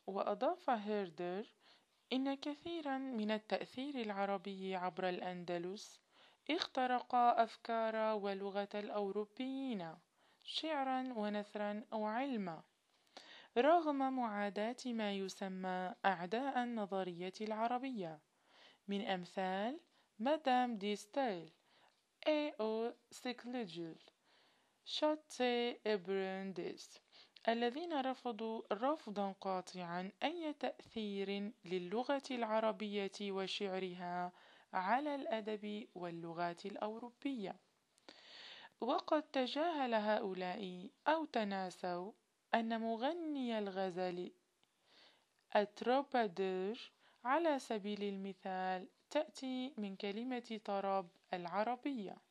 وأضاف هيردر: إن كثيرا من التأثير العربي عبر الأندلس اخترق أفكار ولغة الأوروبيين شعرا ونثرا وعلما، رغم معاداة ما يسمى أعداء النظرية العربية، من أمثال مادام دي ستيل، اي او سيكليجل، شاتي إبرانديس، الذين رفضوا رفضا قاطعا أي تأثير للغة العربية وشعرها على الأدب واللغات الأوروبية. وقد تجاهل هؤلاء أو تناسوا أن مغني الغزل التروبادور على سبيل المثال تأتي من كلمة طرب العربية.